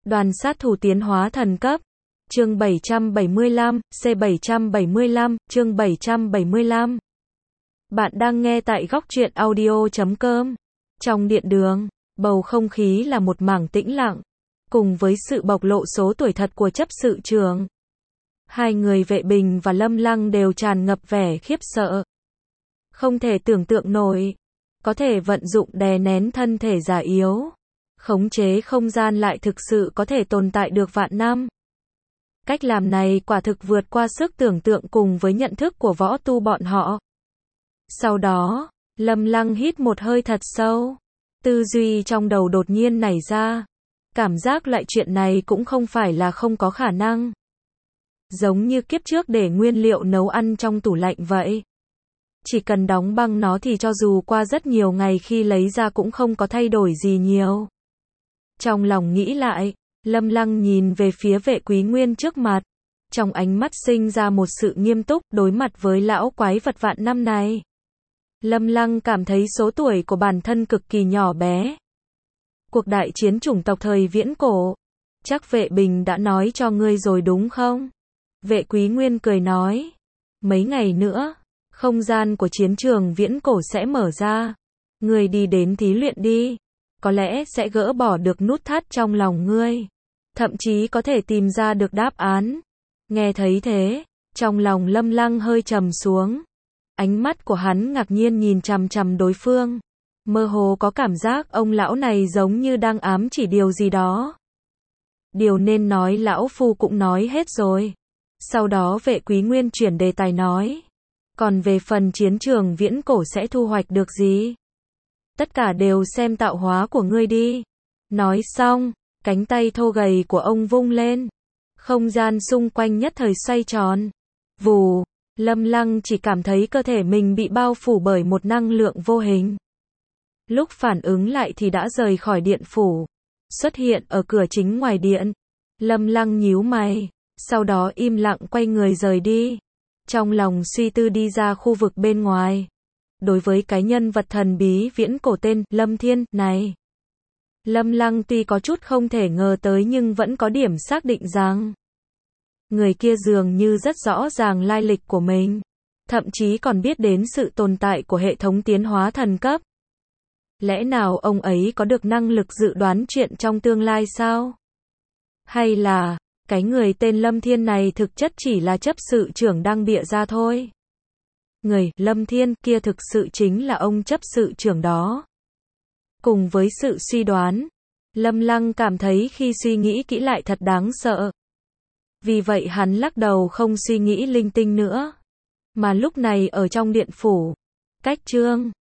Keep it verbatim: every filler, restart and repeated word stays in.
Đoàn sát thủ tiến hóa thần cấp. Chương bảy trăm bảy mươi lăm, C bảy trăm bảy mươi lăm, chương bảy trăm bảy mươi lăm. Bạn đang nghe tại góc truyện audio chấm com. Trong điện đường, bầu không khí là một mảng tĩnh lặng, cùng với sự bộc lộ số tuổi thật của chấp sự trưởng. Hai người Vệ Bình và Lâm Lăng đều tràn ngập vẻ khiếp sợ. Không thể tưởng tượng nổi, có thể vận dụng đè nén thân thể già yếu, khống chế không gian lại thực sự có thể tồn tại được vạn năm. Cách làm này quả thực vượt qua sức tưởng tượng cùng với nhận thức của võ tu bọn họ. Sau đó, Lâm Lăng hít một hơi thật sâu. Tư duy trong đầu đột nhiên nảy ra. Cảm giác lại chuyện này cũng không phải là không có khả năng. Giống như kiếp trước để nguyên liệu nấu ăn trong tủ lạnh vậy. Chỉ cần đóng băng nó thì cho dù qua rất nhiều ngày khi lấy ra cũng không có thay đổi gì nhiều. Trong lòng nghĩ lại, Lâm Lăng nhìn về phía Vệ Quý Nguyên trước mặt. Trong ánh mắt sinh ra một sự nghiêm túc đối mặt với lão quái vật vạn năm này. Lâm Lăng cảm thấy số tuổi của bản thân cực kỳ nhỏ bé. Cuộc đại chiến chủng tộc thời viễn cổ. Chắc Vệ Bình đã nói cho ngươi rồi đúng không? Vệ Quý Nguyên cười nói. Mấy ngày nữa, không gian của chiến trường viễn cổ sẽ mở ra. Ngươi đi đến thí luyện đi. Có lẽ sẽ gỡ bỏ được nút thắt trong lòng ngươi. Thậm chí có thể tìm ra được đáp án. Nghe thấy thế, trong lòng Lâm Lăng hơi trầm xuống. Ánh mắt của hắn ngạc nhiên nhìn chằm chằm đối phương. Mơ hồ có cảm giác ông lão này giống như đang ám chỉ điều gì đó. Điều nên nói lão phu cũng nói hết rồi. Sau đó Vệ Quý Nguyên chuyển đề tài nói. Còn về phần chiến trường viễn cổ sẽ thu hoạch được gì? Tất cả đều xem tạo hóa của ngươi đi. Nói xong, cánh tay thô gầy của ông vung lên. Không gian xung quanh nhất thời xoay tròn. Vù, Lâm Lăng chỉ cảm thấy cơ thể mình bị bao phủ bởi một năng lượng vô hình. Lúc phản ứng lại thì đã rời khỏi điện phủ. Xuất hiện ở cửa chính ngoài điện. Lâm Lăng nhíu mày. Sau đó im lặng quay người rời đi. Trong lòng suy tư đi ra khu vực bên ngoài. Đối với cái nhân vật thần bí viễn cổ tên Lâm Thiên này, Lâm Lăng tuy có chút không thể ngờ tới nhưng vẫn có điểm xác định rằng người kia dường như rất rõ ràng lai lịch của mình, thậm chí còn biết đến sự tồn tại của hệ thống tiến hóa thần cấp. Lẽ nào ông ấy có được năng lực dự đoán chuyện trong tương lai sao? Hay là cái người tên Lâm Thiên này thực chất chỉ là chấp sự trưởng đang bịa ra thôi? Người Lâm Thiên kia thực sự chính là ông chấp sự trưởng đó. Cùng với sự suy đoán, Lâm Lăng cảm thấy khi suy nghĩ kỹ lại thật đáng sợ. Vì vậy hắn lắc đầu không suy nghĩ linh tinh nữa. Mà lúc này ở trong điện phủ, cách Trương